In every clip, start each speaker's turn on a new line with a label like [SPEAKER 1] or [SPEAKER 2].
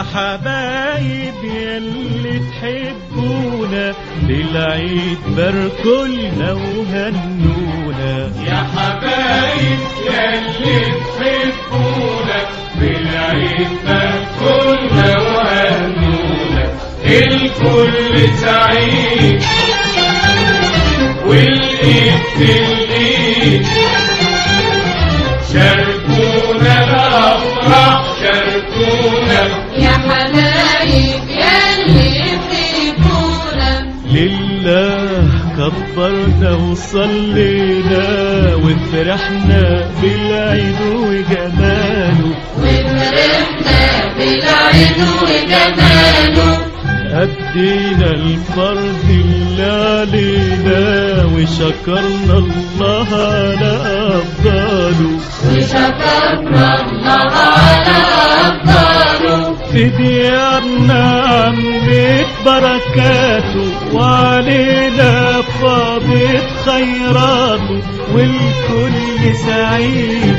[SPEAKER 1] حبايب يلي تحبونا بالعيد باركولنا وهنونا.
[SPEAKER 2] يا حبايب يلي تحبونا بالعيد باركولنا وهنونا. الكل سعيد والايد في الايد، شاركونا الافراح شاركونا.
[SPEAKER 3] يا حبايب يلي تحبونا
[SPEAKER 1] لله كبرنا وصلينا وفرحنا بالعيد وجماله،
[SPEAKER 3] وفرحنا بالعيد وجماله.
[SPEAKER 1] أدينا الفرض اللي علينا وشكرنا الله على أفضاله،
[SPEAKER 3] وشكرنا الله على أفضاله.
[SPEAKER 1] في ديارنا عمت بركاته وعلينا فاضت خيراته، والكل سعيد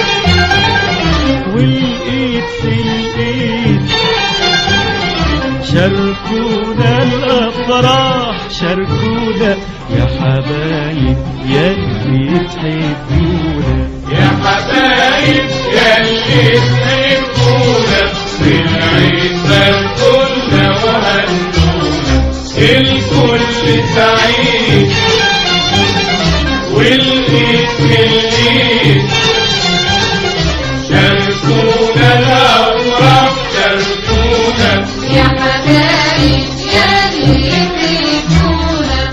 [SPEAKER 1] والايد في الايد، شاركونا الافراح شاركونا. يا حبايب يلي تحبونا،
[SPEAKER 2] يا حبايب يلي تحبونا بالعيد باركولنا وهنونا. الكل سعيد والايد في الايد، شاركونا الافراح شاركونا.
[SPEAKER 3] يا حبايب يلي تحبونا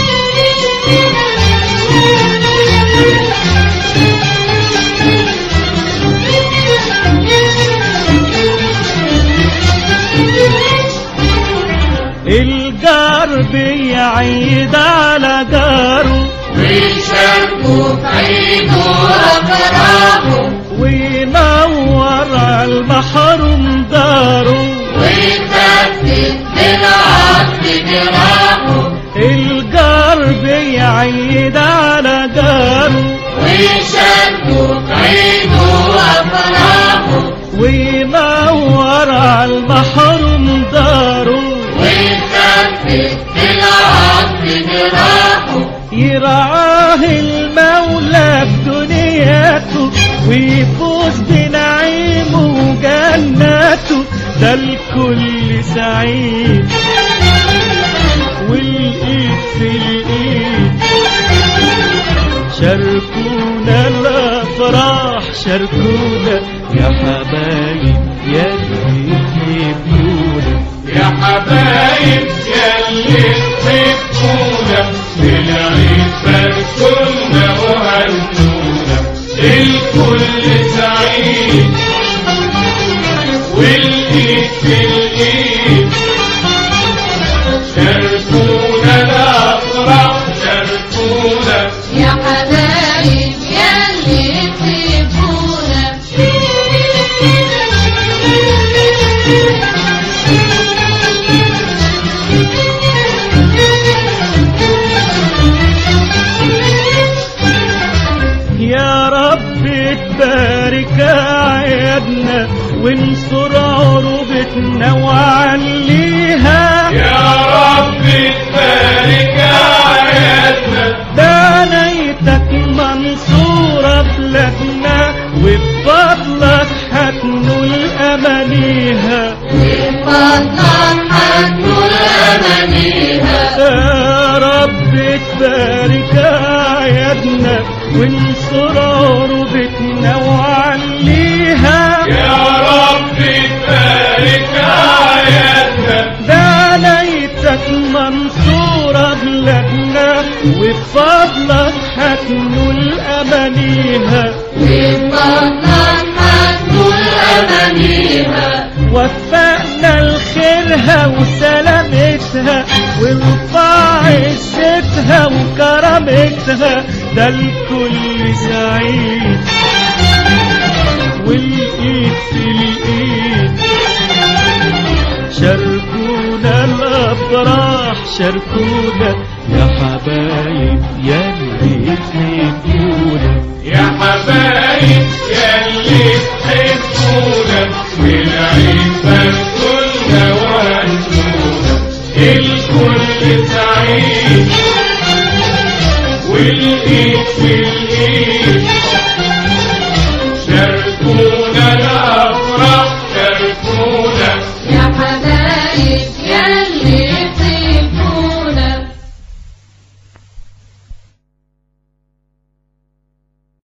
[SPEAKER 1] الجار بيعيد على جاره
[SPEAKER 3] ويشاركوا في عيده وأفراحه،
[SPEAKER 1] وينور على المحروم داره
[SPEAKER 3] ويخفف بالعطف جراحه.
[SPEAKER 1] الجار بيعيد على جاره
[SPEAKER 3] ويشاركوا في عيده وأفراحه،
[SPEAKER 1] وينور على المحروم داره،
[SPEAKER 3] ويخفف بالعطف جراحه.
[SPEAKER 1] يرعاه المولى في دنياته ويفوز بنعيمه وجناته. ده الكل سعيد والايد في الايد، شاركونا الافراح شاركونا. يا حبايب يلي تحبونا،
[SPEAKER 2] يا حبايب يلي تحبونا بالعيد باركولنا وهنونا. الكل سعيد والايد في الايد، شاركونا الافراح شاركونا.
[SPEAKER 3] يا حبايب يلي تحبونا
[SPEAKER 1] يا رب تبارك أعيادنا وانصر عروبتنا وعليها.
[SPEAKER 2] يا رب تبارك أعيادنا،
[SPEAKER 1] دانيتك منصورة بلادنا وبفضلك هتنول أمانيها،
[SPEAKER 3] وبفضلك هتنول أمانيها.
[SPEAKER 1] يا رب تبارك أعيادنا وانصر عروبتنا وعليها.
[SPEAKER 2] يا رب تبارك أعيادنا،
[SPEAKER 1] دانيتك منصورة بلادنا وبفضلك هتنول أمانيها،
[SPEAKER 3] وبفضلك هتنول أمانيها.
[SPEAKER 1] وفقنا لخيرها وسلامتها وارفع عزتها وكرامتها. ده الكل سعيد والايد في الايد، شاركونا الافراح شاركونا. يا حبايب يلي تحبونا،
[SPEAKER 2] يا حبايب يلي تحبونا بالعيد باركولنا شاركونا